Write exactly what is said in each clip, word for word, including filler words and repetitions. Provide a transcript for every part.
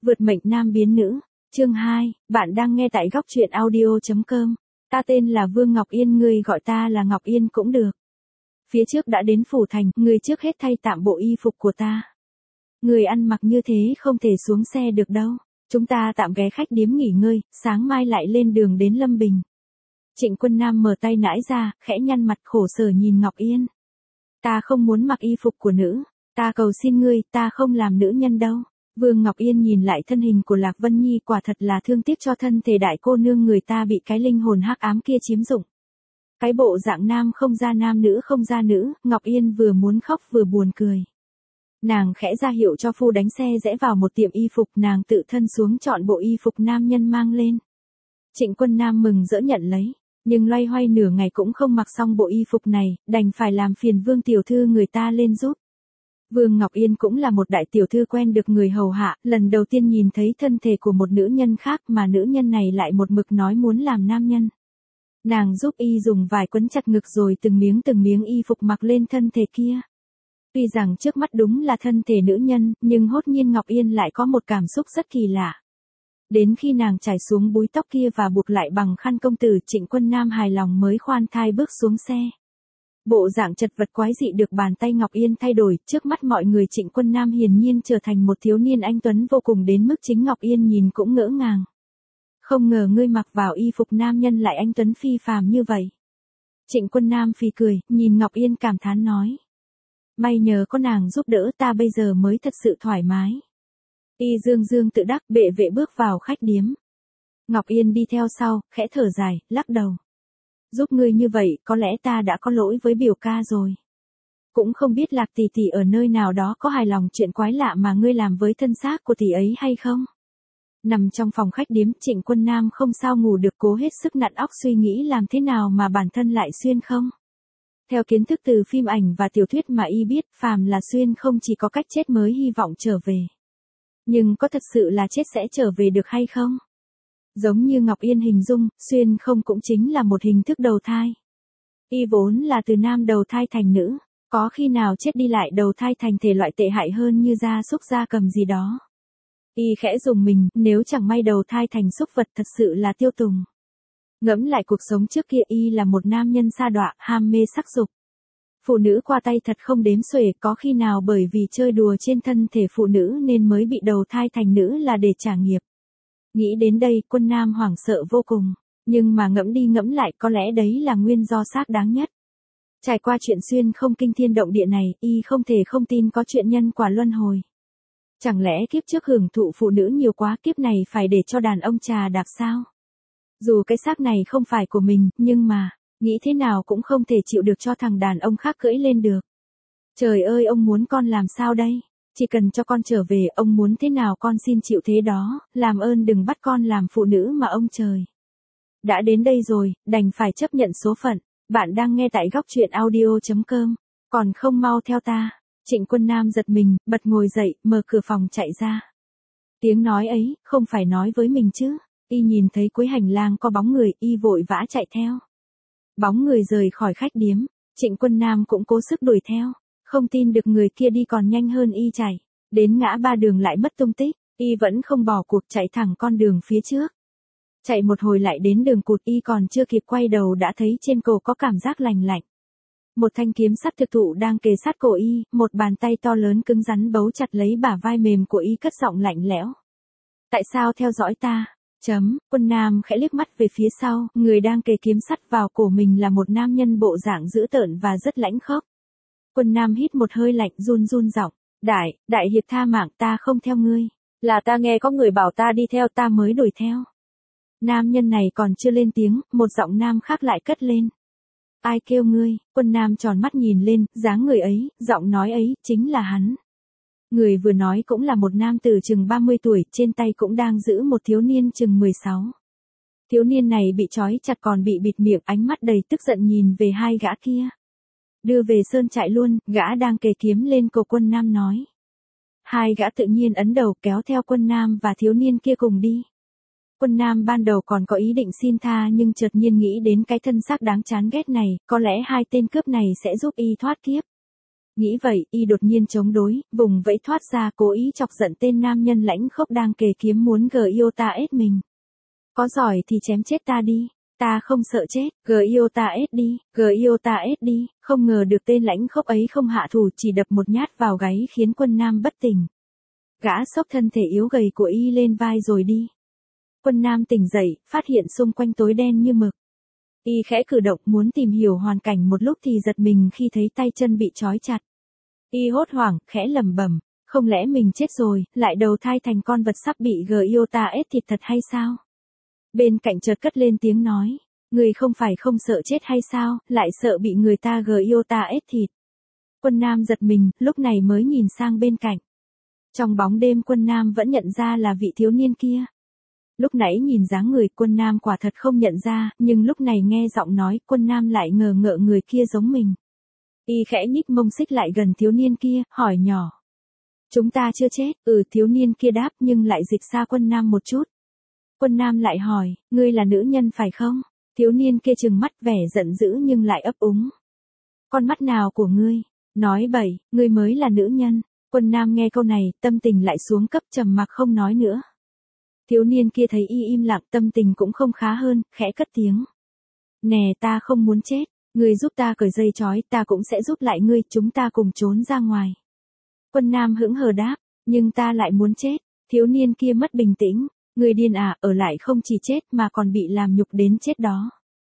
Vượt mệnh nam biến nữ, chương hai, bạn đang nghe tại góc truyện audio.com. Ta tên là Vương Ngọc Yên, ngươi gọi ta là Ngọc Yên cũng được. Phía trước đã đến phủ thành, ngươi trước hết thay tạm bộ y phục của ta. Ngươi ăn mặc như thế không thể xuống xe được đâu. Chúng ta tạm ghé khách điếm nghỉ ngơi, sáng mai lại lên đường đến Lâm Bình. Trịnh Quân Nam mở tay nãi ra, khẽ nhăn mặt khổ sở nhìn Ngọc Yên. Ta không muốn mặc y phục của nữ, ta cầu xin ngươi, ta không làm nữ nhân đâu. Vương Ngọc Yên nhìn lại thân hình của Lạc Vân Nhi, quả thật là thương tiếc cho thân thể đại cô nương người ta bị cái linh hồn hắc ám kia chiếm dụng. Cái bộ dạng nam không ra nam nữ không ra nữ, Ngọc Yên vừa muốn khóc vừa buồn cười. Nàng khẽ ra hiệu cho phu đánh xe rẽ vào một tiệm y phục, nàng tự thân xuống chọn bộ y phục nam nhân mang lên. Trịnh Quân Nam mừng rỡ nhận lấy, nhưng loay hoay nửa ngày cũng không mặc xong bộ y phục này, đành phải làm phiền Vương tiểu thư người ta lên giúp. Vương Ngọc Yên cũng là một đại tiểu thư quen được người hầu hạ, lần đầu tiên nhìn thấy thân thể của một nữ nhân khác mà nữ nhân này lại một mực nói muốn làm nam nhân. Nàng giúp y dùng vải quấn chặt ngực rồi từng miếng từng miếng y phục mặc lên thân thể kia. Tuy rằng trước mắt đúng là thân thể nữ nhân, nhưng hốt nhiên Ngọc Yên lại có một cảm xúc rất kỳ lạ. Đến khi nàng trải xuống búi tóc kia và buộc lại bằng khăn công tử, Trịnh Quân Nam hài lòng mới khoan thai bước xuống xe. Bộ dạng chật vật quái dị được bàn tay Ngọc Yên thay đổi, trước mắt mọi người Trịnh Quân Nam hiển nhiên trở thành một thiếu niên anh tuấn vô cùng đến mức chính Ngọc Yên nhìn cũng ngỡ ngàng. Không ngờ ngươi mặc vào y phục nam nhân lại anh tuấn phi phàm như vậy. Trịnh Quân Nam phì cười, nhìn Ngọc Yên cảm thán nói. May nhờ có nàng giúp đỡ ta bây giờ mới thật sự thoải mái. Y dương dương tự đắc, bệ vệ bước vào khách điếm. Ngọc Yên đi theo sau, khẽ thở dài, lắc đầu. Giúp ngươi như vậy, có lẽ ta đã có lỗi với biểu ca rồi. Cũng không biết Lạc tỷ tỷ ở nơi nào đó có hài lòng chuyện quái lạ mà ngươi làm với thân xác của tỷ ấy hay không? Nằm trong phòng khách điếm, Trịnh Quân Nam không sao ngủ được, cố hết sức nặn óc suy nghĩ làm thế nào mà bản thân lại xuyên không. Theo kiến thức từ phim ảnh và tiểu thuyết mà y biết, phàm là xuyên không chỉ có cách chết mới hy vọng trở về. Nhưng có thật sự là chết sẽ trở về được hay không? Giống như Ngọc Yên hình dung, xuyên không cũng chính là một hình thức đầu thai. Y vốn là từ nam đầu thai thành nữ, có khi nào chết đi lại đầu thai thành thể loại tệ hại hơn như gia súc gia cầm gì đó. Y khẽ dùng mình, nếu chẳng may đầu thai thành súc vật thật sự là tiêu tùng. Ngẫm lại cuộc sống trước kia, y là một nam nhân sa đọa, ham mê sắc dục. Phụ nữ qua tay thật không đếm xuể, có khi nào bởi vì chơi đùa trên thân thể phụ nữ nên mới bị đầu thai thành nữ là để trả nghiệp. Nghĩ đến đây, Quân Nam hoảng sợ vô cùng, nhưng mà ngẫm đi ngẫm lại có lẽ đấy là nguyên do xác đáng nhất. Trải qua chuyện xuyên không kinh thiên động địa này, y không thể không tin có chuyện nhân quả luân hồi. Chẳng lẽ kiếp trước hưởng thụ phụ nữ nhiều quá, kiếp này phải để cho đàn ông trà đạp sao? Dù cái xác này không phải của mình, nhưng mà, nghĩ thế nào cũng không thể chịu được cho thằng đàn ông khác cưỡi lên được. Trời ơi, ông muốn con làm sao đây? Chỉ cần cho con trở về, ông muốn thế nào con xin chịu thế đó, làm ơn đừng bắt con làm phụ nữ mà ông trời. Đã đến đây rồi, đành phải chấp nhận số phận. Bạn đang nghe tại góc truyện audio.com, còn không mau theo ta. Trịnh Quân Nam giật mình, bật ngồi dậy, mở cửa phòng chạy ra. Tiếng nói ấy, không phải nói với mình chứ. Y nhìn thấy cuối hành lang có bóng người, y vội vã chạy theo. Bóng người rời khỏi khách điếm, Trịnh Quân Nam cũng cố sức đuổi theo. Không tin được người kia đi còn nhanh hơn y chạy. Đến ngã ba đường lại mất tung tích, y vẫn không bỏ cuộc chạy thẳng con đường phía trước. Chạy một hồi lại đến đường cụt, y còn chưa kịp quay đầu đã thấy trên cổ có cảm giác lành lạnh. Một thanh kiếm sắt thực thụ đang kề sát cổ y, một bàn tay to lớn cứng rắn bấu chặt lấy bả vai mềm của y, cất giọng lạnh lẽo. Tại sao theo dõi ta? Chấm, Quân Nam khẽ liếc mắt về phía sau, người đang kề kiếm sắt vào cổ mình là một nam nhân bộ dạng dữ tợn và rất lãnh khốc. Quân Nam hít một hơi lạnh, run run giọng, đại, đại hiệp tha mạng, ta không theo ngươi, là ta nghe có người bảo ta đi theo ta mới đuổi theo. Nam nhân này còn chưa lên tiếng, một giọng nam khác lại cất lên. Ai kêu ngươi? Quân Nam tròn mắt nhìn lên, dáng người ấy, giọng nói ấy, chính là hắn. Người vừa nói cũng là một nam tử chừng ba mươi tuổi, trên tay cũng đang giữ một thiếu niên chừng mười sáu. Thiếu niên này bị trói chặt còn bị bịt miệng, ánh mắt đầy tức giận nhìn về hai gã kia. Đưa về sơn trại luôn, gã đang kề kiếm lên cổ Quân Nam nói. Hai gã tự nhiên ấn đầu kéo theo Quân Nam và thiếu niên kia cùng đi. Quân Nam ban đầu còn có ý định xin tha nhưng chợt nhiên nghĩ đến cái thân xác đáng chán ghét này, có lẽ hai tên cướp này sẽ giúp y thoát kiếp. Nghĩ vậy, y đột nhiên chống đối, vùng vẫy thoát ra cố ý chọc giận tên nam nhân lãnh khốc đang kề kiếm muốn gờ yêu ta ết mình. Có giỏi thì chém chết ta đi, ta không sợ chết, gờ yêu ta ết đi, gờ yêu ta ết đi, không ngờ được tên lãnh khốc ấy không hạ thủ chỉ đập một nhát vào gáy khiến Quân Nam bất tỉnh. Gã xốc thân thể yếu gầy của y lên vai rồi đi. Quân Nam tỉnh dậy, phát hiện xung quanh tối đen như mực. Y khẽ cử động muốn tìm hiểu hoàn cảnh một lúc thì giật mình khi thấy tay chân bị trói chặt. Y hốt hoảng, khẽ lẩm bẩm, không lẽ mình chết rồi, lại đầu thai thành con vật sắp bị gờ yêu ta ết thịt thật hay sao? Bên cạnh chợt cất lên tiếng nói, người không phải không sợ chết hay sao, lại sợ bị người ta gờ yêu ta ết thịt. Quân Nam giật mình, lúc này mới nhìn sang bên cạnh. Trong bóng đêm Quân Nam vẫn nhận ra là vị thiếu niên kia. Lúc nãy nhìn dáng người Quân Nam quả thật không nhận ra, nhưng lúc này nghe giọng nói Quân Nam lại ngờ ngợ người kia giống mình. Y khẽ nhích mông xích lại gần thiếu niên kia, hỏi nhỏ. Chúng ta chưa chết, ừ thiếu niên kia đáp nhưng lại dịch xa Quân Nam một chút. Quân Nam lại hỏi, ngươi là nữ nhân phải không? Thiếu niên kia trừng mắt vẻ giận dữ nhưng lại ấp úng. Con mắt nào của ngươi? Nói bậy, ngươi mới là nữ nhân. Quân Nam nghe câu này, tâm tình lại xuống cấp trầm mặc không nói nữa. Thiếu niên kia thấy y im lặng tâm tình cũng không khá hơn, khẽ cất tiếng. Nè ta không muốn chết, ngươi giúp ta cởi dây trói, ta cũng sẽ giúp lại ngươi, chúng ta cùng trốn ra ngoài. Quân Nam hững hờ đáp, nhưng ta lại muốn chết. Thiếu niên kia mất bình tĩnh, ngươi điên à, ở lại không chỉ chết mà còn bị làm nhục đến chết đó.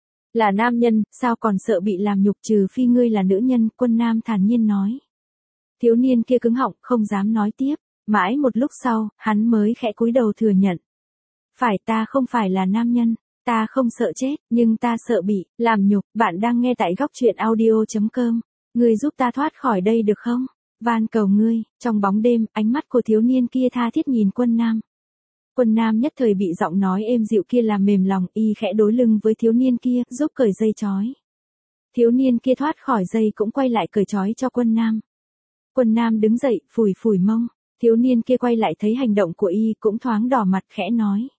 Là nam nhân, sao còn sợ bị làm nhục trừ phi ngươi là nữ nhân, Quân Nam thản nhiên nói. Thiếu niên kia cứng họng, không dám nói tiếp. Mãi một lúc sau, hắn mới khẽ cúi đầu thừa nhận. Phải ta không phải là nam nhân, ta không sợ chết, nhưng ta sợ bị làm nhục. Bạn đang nghe tại góc truyện audio chấm com. Ngươi giúp ta thoát khỏi đây được không? Van cầu ngươi. Trong bóng đêm, ánh mắt của thiếu niên kia tha thiết nhìn Quân Nam. Quân Nam nhất thời bị giọng nói êm dịu kia làm mềm lòng, y khẽ đối lưng với thiếu niên kia, giúp cởi dây trói. Thiếu niên kia thoát khỏi dây cũng quay lại cởi trói cho Quân Nam. Quân Nam đứng dậy, phủi phủi mông. Thiếu niên kia quay lại thấy hành động của y cũng thoáng đỏ mặt khẽ nói.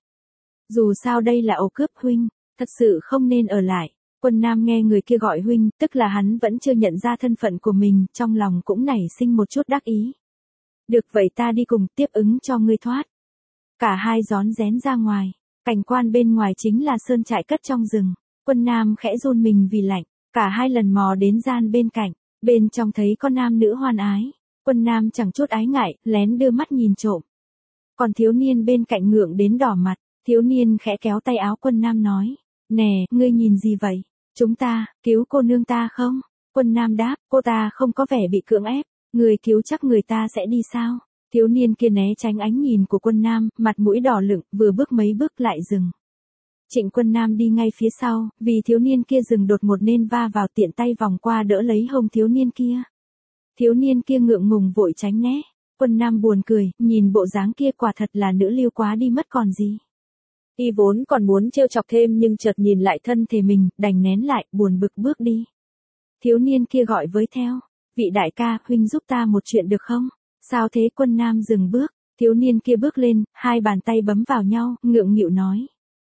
Dù sao đây là ổ cướp huynh, thật sự không nên ở lại. Quân Nam nghe người kia gọi huynh, tức là hắn vẫn chưa nhận ra thân phận của mình, trong lòng cũng nảy sinh một chút đắc ý. Được vậy ta đi cùng tiếp ứng cho ngươi thoát. Cả hai rón rén ra ngoài, cảnh quan bên ngoài chính là sơn trại cất trong rừng. Quân Nam khẽ run mình vì lạnh, cả hai lần mò đến gian bên cạnh, bên trong thấy con nam nữ hoan ái. Quân Nam chẳng chút ái ngại, lén đưa mắt nhìn trộm. Còn thiếu niên bên cạnh ngượng đến đỏ mặt, thiếu niên khẽ kéo tay áo Quân Nam nói. Nè, ngươi nhìn gì vậy? Chúng ta, cứu cô nương ta không? Quân Nam đáp, cô ta không có vẻ bị cưỡng ép, người cứu chắc người ta sẽ đi sao? Thiếu niên kia né tránh ánh nhìn của Quân Nam, mặt mũi đỏ lựng, vừa bước mấy bước lại dừng. Trịnh Quân Nam đi ngay phía sau, vì thiếu niên kia dừng đột ngột nên va vào tiện tay vòng qua đỡ lấy hông thiếu niên kia. Thiếu niên kia ngượng ngùng vội tránh né. Quân Nam buồn cười, nhìn bộ dáng kia quả thật là nữ liêu quá đi mất còn gì. Y vốn còn muốn trêu chọc thêm nhưng chợt nhìn lại thân thể mình, đành nén lại, buồn bực bước đi. Thiếu niên kia gọi với theo. Vị đại ca, huynh giúp ta một chuyện được không? Sao thế? Quân Nam dừng bước, thiếu niên kia bước lên, hai bàn tay bấm vào nhau, ngượng nghịu nói.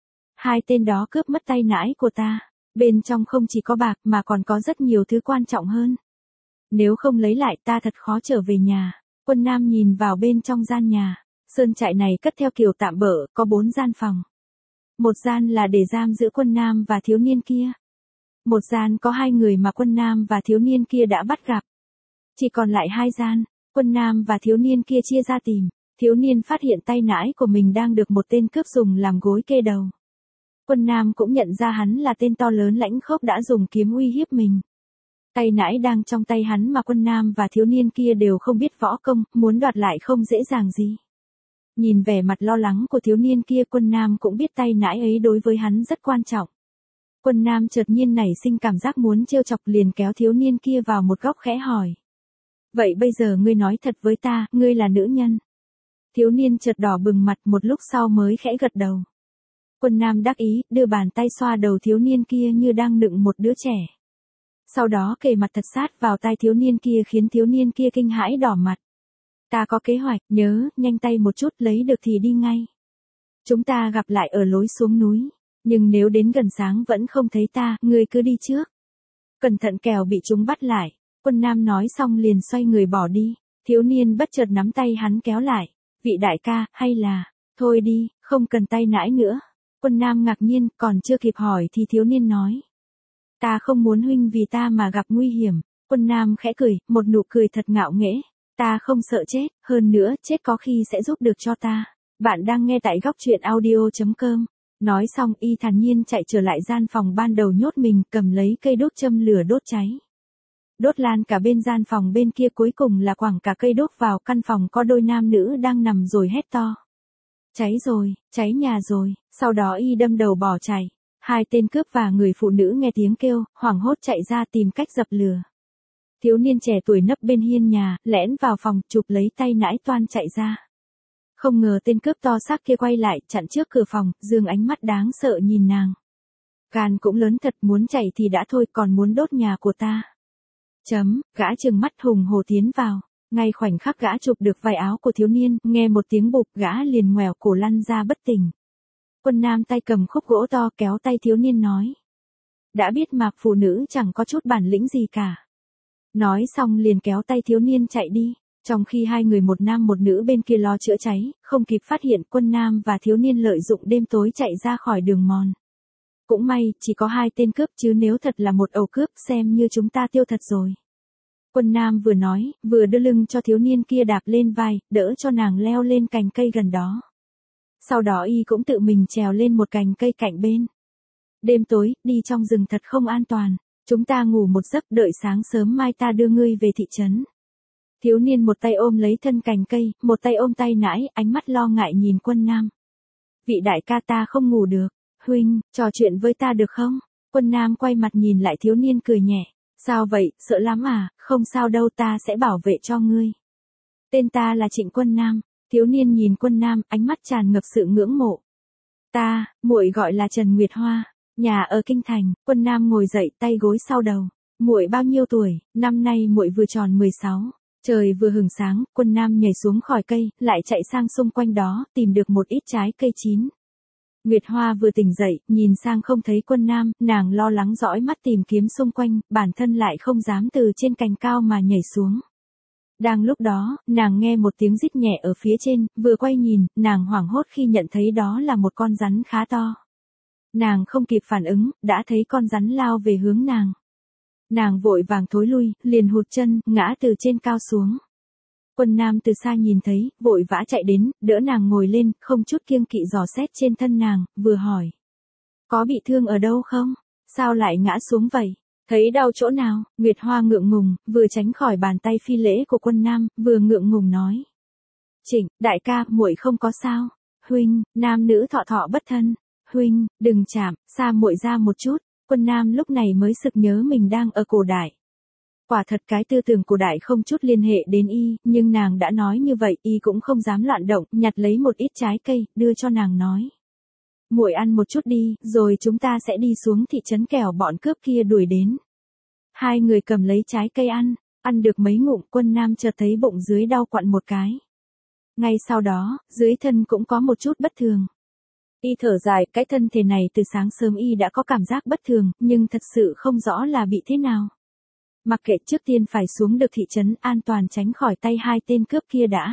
Hai tên đó cướp mất tay nãi của ta. Bên trong không chỉ có bạc mà còn có rất nhiều thứ quan trọng hơn. Nếu không lấy lại ta thật khó trở về nhà. Quân Nam nhìn vào bên trong gian nhà. Sơn trại này cất theo kiểu tạm bợ, có bốn gian phòng. Một gian là để giam giữ Quân Nam và thiếu niên kia. Một gian có hai người mà Quân Nam và thiếu niên kia đã bắt gặp. Chỉ còn lại hai gian, Quân Nam và thiếu niên kia chia ra tìm. Thiếu niên phát hiện tay nãi của mình đang được một tên cướp dùng làm gối kê đầu. Quân Nam cũng nhận ra hắn là tên to lớn lãnh khốc đã dùng kiếm uy hiếp mình. Tay nãi đang trong tay hắn mà Quân Nam và thiếu niên kia đều không biết võ công, muốn đoạt lại không dễ dàng gì. Nhìn vẻ mặt lo lắng của thiếu niên kia, Quân Nam cũng biết tay nãi ấy đối với hắn rất quan trọng. Quân Nam chợt nhiên nảy sinh cảm giác muốn trêu chọc, liền kéo thiếu niên kia vào một góc khẽ hỏi. Vậy bây giờ ngươi nói thật với ta, ngươi là nữ nhân. Thiếu niên chợt đỏ bừng mặt, một lúc sau mới khẽ gật đầu. Quân Nam đắc ý, đưa bàn tay xoa đầu thiếu niên kia như đang nựng một đứa trẻ. Sau đó kề mặt thật sát vào tai thiếu niên kia khiến thiếu niên kia kinh hãi đỏ mặt. Ta có kế hoạch, nhớ, nhanh tay một chút, lấy được thì đi ngay. Chúng ta gặp lại ở lối xuống núi. Nhưng nếu đến gần sáng vẫn không thấy ta, ngươi cứ đi trước. Cẩn thận kẻo bị chúng bắt lại. Quân Nam nói xong liền xoay người bỏ đi. Thiếu niên bất chợt nắm tay hắn kéo lại. Vị đại ca, hay là, thôi đi, không cần tay nãi nữa. Quân Nam ngạc nhiên, còn chưa kịp hỏi thì thiếu niên nói. Ta không muốn huynh vì ta mà gặp nguy hiểm. Quân Nam khẽ cười, một nụ cười thật ngạo nghễ. Ta không sợ chết, hơn nữa, chết có khi sẽ giúp được cho ta. Bạn đang nghe tại góc truyện audio chấm com. Nói xong y thản nhiên chạy trở lại gian phòng ban đầu nhốt mình, cầm lấy cây đốt châm lửa đốt cháy. Đốt lan cả bên gian phòng bên kia, cuối cùng là quẳng cả cây đốt vào căn phòng có đôi nam nữ đang nằm rồi hét to. Cháy rồi, cháy nhà rồi, sau đó y đâm đầu bỏ chạy. Hai tên cướp và người phụ nữ nghe tiếng kêu, hoảng hốt chạy ra tìm cách dập lửa. Thiếu niên trẻ tuổi nấp bên hiên nhà, lẻn vào phòng, chụp lấy tay nãi toan chạy ra. Không ngờ tên cướp to xác kia quay lại, chặn trước cửa phòng, dương ánh mắt đáng sợ nhìn nàng. Gan cũng lớn thật, muốn chạy thì đã thôi, còn muốn đốt nhà của ta. Chấm, gã trừng mắt hùng hổ tiến vào. Ngay khoảnh khắc gã chụp được vai áo của thiếu niên, nghe một tiếng bụp, gã liền ngoẻo cổ lăn ra bất tỉnh. Quân Nam tay cầm khúc gỗ to kéo tay thiếu niên nói. Đã biết mà, phụ nữ chẳng có chút bản lĩnh gì cả. Nói xong liền kéo tay thiếu niên chạy đi. Trong khi hai người một nam một nữ bên kia lo chữa cháy, không kịp phát hiện, Quân Nam và thiếu niên lợi dụng đêm tối chạy ra khỏi đường mòn. Cũng may, chỉ có hai tên cướp, chứ nếu thật là một ẩu cướp, xem như chúng ta tiêu thật rồi. Quân Nam vừa nói, vừa đưa lưng cho thiếu niên kia đạp lên vai, đỡ cho nàng leo lên cành cây gần đó. Sau đó y cũng tự mình trèo lên một cành cây cạnh bên. Đêm tối, đi trong rừng thật không an toàn. Chúng ta ngủ một giấc, đợi sáng sớm mai ta đưa ngươi về thị trấn. Thiếu niên một tay ôm lấy thân cành cây, một tay ôm tay nãi, ánh mắt lo ngại nhìn Quân Nam. Vị đại ca, ta không ngủ được. Huynh, trò chuyện với ta được không? Quân Nam quay mặt nhìn lại thiếu niên cười nhẹ. Sao vậy, sợ lắm à? Không sao đâu, ta sẽ bảo vệ cho ngươi. Tên ta là Trịnh Quân Nam. Thiếu niên nhìn Quân Nam, ánh mắt tràn ngập sự ngưỡng mộ. Ta, muội gọi là Trần Nguyệt Hoa, nhà ở kinh thành. Quân Nam ngồi dậy, tay gối sau đầu. Muội bao nhiêu tuổi? Năm nay muội vừa tròn mười sáu. Trời vừa hửng sáng, Quân Nam nhảy xuống khỏi cây, lại chạy sang xung quanh đó, tìm được một ít trái cây chín. Nguyệt Hoa vừa tỉnh dậy, nhìn sang không thấy Quân Nam, nàng lo lắng dõi mắt tìm kiếm xung quanh, bản thân lại không dám từ trên cành cao mà nhảy xuống. Đang lúc đó, nàng nghe một tiếng rít nhẹ ở phía trên, vừa quay nhìn, nàng hoảng hốt khi nhận thấy đó là một con rắn khá to. Nàng không kịp phản ứng, đã thấy con rắn lao về hướng nàng. Nàng vội vàng thối lui, liền hụt chân, ngã từ trên cao xuống. Quân Nam từ xa nhìn thấy, vội vã chạy đến, đỡ nàng ngồi lên, không chút kiêng kỵ dò xét trên thân nàng, vừa hỏi. Có bị thương ở đâu không? Sao lại ngã xuống vậy? Thấy đau chỗ nào? Nguyệt Hoa ngượng ngùng, vừa tránh khỏi bàn tay phi lễ của Quân Nam, vừa ngượng ngùng nói. Trịnh, đại ca, muội không có sao. Huynh, nam nữ thọ thọ bất thân. Huynh, đừng chạm, xa muội ra một chút. Quân Nam lúc này mới sực nhớ mình đang ở cổ đại. Quả thật cái tư tưởng cổ đại không chút liên hệ đến y, nhưng nàng đã nói như vậy, y cũng không dám loạn động, nhặt lấy một ít trái cây, đưa cho nàng nói. Muội ăn một chút đi, rồi chúng ta sẽ đi xuống thị trấn kẻo bọn cướp kia đuổi đến. Hai người cầm lấy trái cây ăn, ăn được mấy ngụm, Quân Nam chợt thấy bụng dưới đau quặn một cái. Ngay sau đó, dưới thân cũng có một chút bất thường. Y thở dài, cái thân thể này từ sáng sớm y đã có cảm giác bất thường, nhưng thật sự không rõ là bị thế nào. Mặc kệ, trước tiên phải xuống được thị trấn an toàn tránh khỏi tay hai tên cướp kia đã.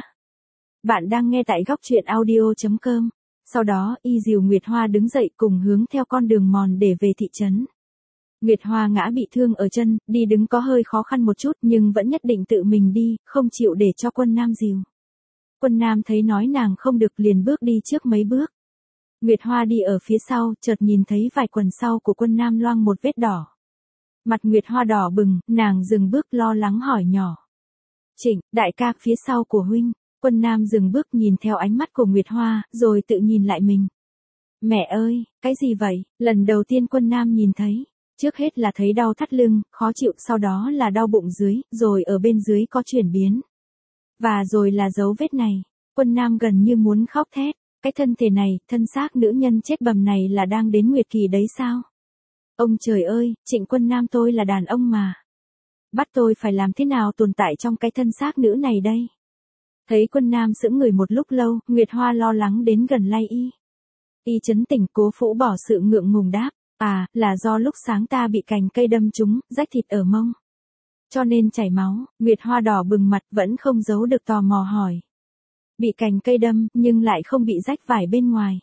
Bạn đang nghe tại góc truyện audio chấm com. Sau đó, y dìu Nguyệt Hoa đứng dậy cùng hướng theo con đường mòn để về thị trấn. Nguyệt Hoa ngã bị thương ở chân, đi đứng có hơi khó khăn một chút nhưng vẫn nhất định tự mình đi, không chịu để cho Quân Nam dìu. Quân Nam thấy nói nàng không được liền bước đi trước mấy bước. Nguyệt Hoa đi ở phía sau, chợt nhìn thấy vài quần sau của Quân Nam loang một vết đỏ. Mặt Nguyệt Hoa đỏ bừng, nàng dừng bước lo lắng hỏi nhỏ. Trịnh, đại ca, phía sau của huynh. Quân Nam dừng bước nhìn theo ánh mắt của Nguyệt Hoa, rồi tự nhìn lại mình. Mẹ ơi, cái gì vậy? Lần đầu tiên Quân Nam nhìn thấy. Trước hết là thấy đau thắt lưng, khó chịu, sau đó là đau bụng dưới, rồi ở bên dưới có chuyển biến. Và rồi là dấu vết này. Quân Nam gần như muốn khóc thét. Cái thân thể này, thân xác nữ nhân chết bầm này là đang đến nguyệt kỳ đấy sao? Ông trời ơi, Trịnh Quân Nam, tôi là đàn ông mà. Bắt tôi phải làm thế nào tồn tại trong cái thân xác nữ này đây? Thấy Quân Nam sững người một lúc lâu, Nguyệt Hoa lo lắng đến gần lay y. Y trấn tỉnh, cố phủ bỏ sự ngượng ngùng đáp. À, là do lúc sáng ta bị cành cây đâm trúng, rách thịt ở mông. Cho nên chảy máu, Nguyệt Hoa đỏ bừng mặt vẫn không giấu được tò mò hỏi. Bị cành cây đâm, nhưng lại không bị rách vải bên ngoài.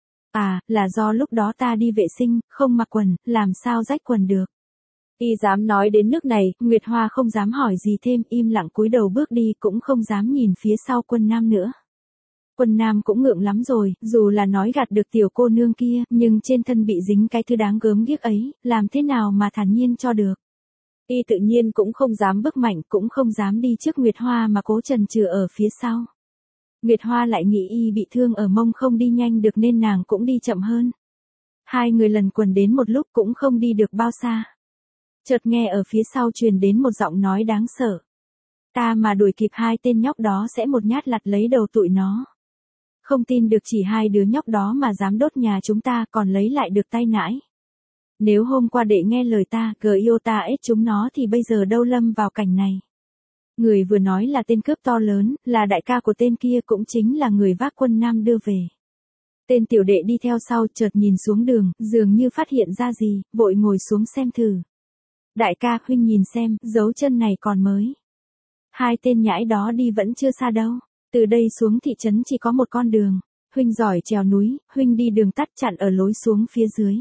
À, là do lúc đó ta đi vệ sinh, không mặc quần, làm sao rách quần được. Y dám nói đến nước này, Nguyệt Hoa không dám hỏi gì thêm, im lặng cúi đầu bước đi cũng không dám nhìn phía sau Quân Nam nữa. Quân Nam cũng ngượng lắm rồi, dù là nói gạt được tiểu cô nương kia, nhưng trên thân bị dính cái thứ đáng gớm ghiếc ấy, làm thế nào mà thản nhiên cho được. Y tự nhiên cũng không dám bước mạnh, cũng không dám đi trước Nguyệt Hoa mà cố chần chừ ở phía sau. Nguyệt Hoa lại nghĩ y bị thương ở mông không đi nhanh được nên nàng cũng đi chậm hơn. Hai người lần quần đến một lúc cũng không đi được bao xa. Chợt nghe ở phía sau truyền đến một giọng nói đáng sợ. Ta mà đuổi kịp hai tên nhóc đó sẽ một nhát lặt lấy đầu tụi nó. Không tin được chỉ hai đứa nhóc đó mà dám đốt nhà chúng ta còn lấy lại được tay nãi. Nếu hôm qua đệ nghe lời ta, gờ yêu ta ết chúng nó thì bây giờ đâu lâm vào cảnh này. Người vừa nói là tên cướp to lớn, là đại ca của tên kia cũng chính là người vác Quân Nam đưa về. Tên tiểu đệ đi theo sau chợt nhìn xuống đường, dường như phát hiện ra gì, vội ngồi xuống xem thử. Đại ca, huynh nhìn xem, dấu chân này còn mới. Hai tên nhãi đó đi vẫn chưa xa đâu. Từ đây xuống thị trấn chỉ có một con đường. Huynh giỏi trèo núi, huynh đi đường tắt chặn ở lối xuống phía dưới.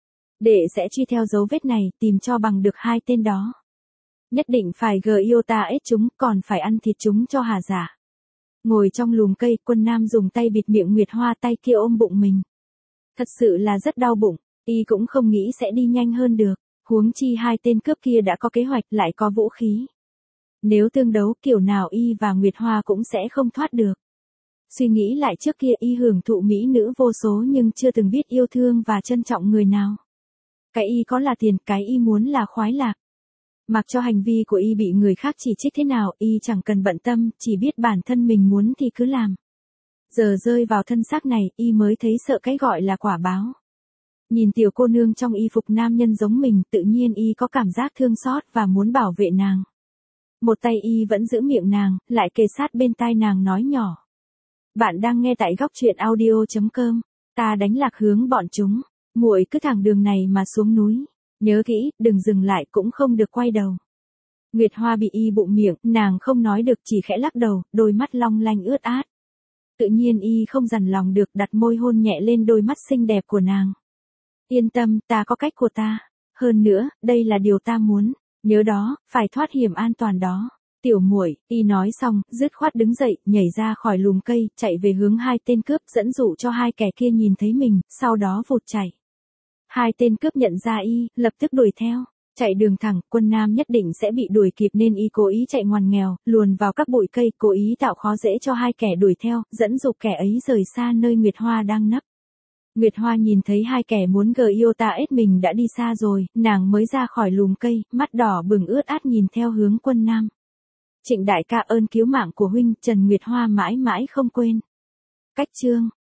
Đệ sẽ truy theo dấu vết này, tìm cho bằng được hai tên đó. Nhất định phải gờ yêu ta ết chúng, còn phải ăn thịt chúng cho hà giả. Ngồi trong lùm cây, Quân Nam dùng tay bịt miệng Nguyệt Hoa, tay kia ôm bụng mình. Thật sự là rất đau bụng, y cũng không nghĩ sẽ đi nhanh hơn được. Huống chi hai tên cướp kia đã có kế hoạch, lại có vũ khí. Nếu tương đấu kiểu nào y và Nguyệt Hoa cũng sẽ không thoát được. Suy nghĩ lại trước kia y hưởng thụ mỹ nữ vô số nhưng chưa từng biết yêu thương và trân trọng người nào. Cái y có là tiền, cái y muốn là khoái lạc. Mặc cho hành vi của y bị người khác chỉ trích thế nào, y chẳng cần bận tâm, chỉ biết bản thân mình muốn thì cứ làm. Giờ rơi vào thân xác này, y mới thấy sợ cái gọi là quả báo. Nhìn tiểu cô nương trong y phục nam nhân giống mình, tự nhiên y có cảm giác thương xót và muốn bảo vệ nàng. Một tay y vẫn giữ miệng nàng, lại kề sát bên tai nàng nói nhỏ. Bạn đang nghe tại góc truyện audio chấm com. Ta đánh lạc hướng bọn chúng. Muội cứ thẳng đường này mà xuống núi. Nhớ kỹ, đừng dừng lại cũng không được quay đầu. Nguyệt Hoa bị y bụng miệng, nàng không nói được chỉ khẽ lắc đầu, đôi mắt long lanh ướt át. Tự nhiên y không dằn lòng được đặt môi hôn nhẹ lên đôi mắt xinh đẹp của nàng. Yên tâm, ta có cách của ta. Hơn nữa, đây là điều ta muốn. Nhớ đó, phải thoát hiểm an toàn đó. Tiểu muội, y nói xong, dứt khoát đứng dậy, nhảy ra khỏi lùm cây, chạy về hướng hai tên cướp, dẫn dụ cho hai kẻ kia nhìn thấy mình, sau đó vụt chạy. Hai tên cướp nhận ra y, lập tức đuổi theo. Chạy đường thẳng, Quân Nam nhất định sẽ bị đuổi kịp nên y cố ý chạy ngoằn nghèo, luồn vào các bụi cây, cố ý tạo khó dễ cho hai kẻ đuổi theo, dẫn dụ kẻ ấy rời xa nơi Nguyệt Hoa đang nấp. Nguyệt Hoa nhìn thấy hai kẻ muốn gờ yêu ta ết mình đã đi xa rồi, nàng mới ra khỏi lùm cây, mắt đỏ bừng ướt át nhìn theo hướng Quân Nam. Trịnh đại ca ơn cứu mạng của huynh, Trần Nguyệt Hoa mãi mãi không quên. Cách chương